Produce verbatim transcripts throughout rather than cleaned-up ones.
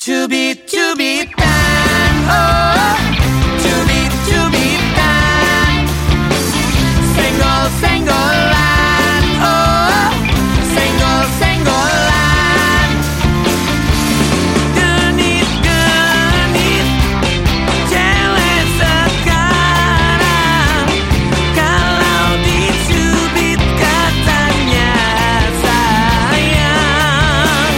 Cubit-cubitan, oh, cubit-cubitan, senggol-senggolan, oh, senggol-senggolan, genit-genit, cewek sekarang, kalau dicubit katanya sayang.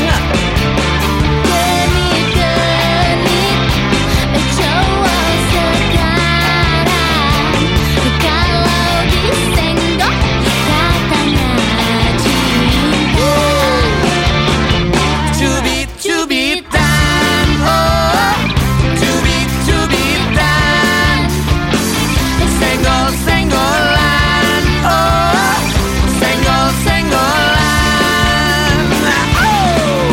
Genit-genit, cowok sekarang, kalau disenggol katanya cinta. Cubit-cubitan, oh, cubit-cubitan, senggol-senggolan, oh, senggol-senggolan, oh.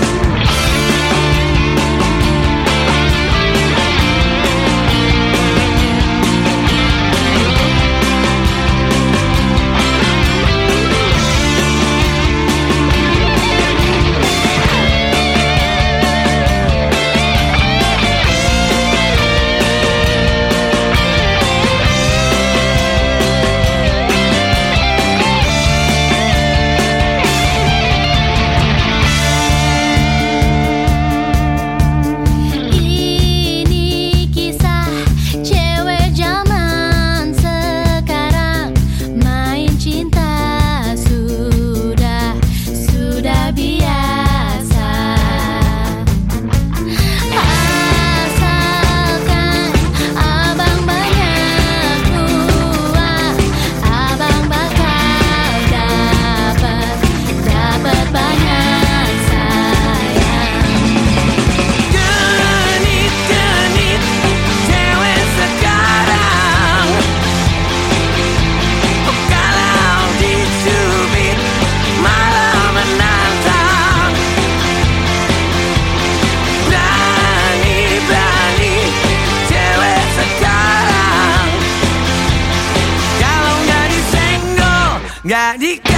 Ini kisah cewek zaman sekarang, main cinta sudah sudah biasa. Asalkan abang banyak uang, abang bakal dapat dapat banyak sayang. Genit-genit, cewek sekarang, oh, kalau dicubit malah menantang. Berani-berani, cewek sekarang, kalau nggak disenggol, nggak di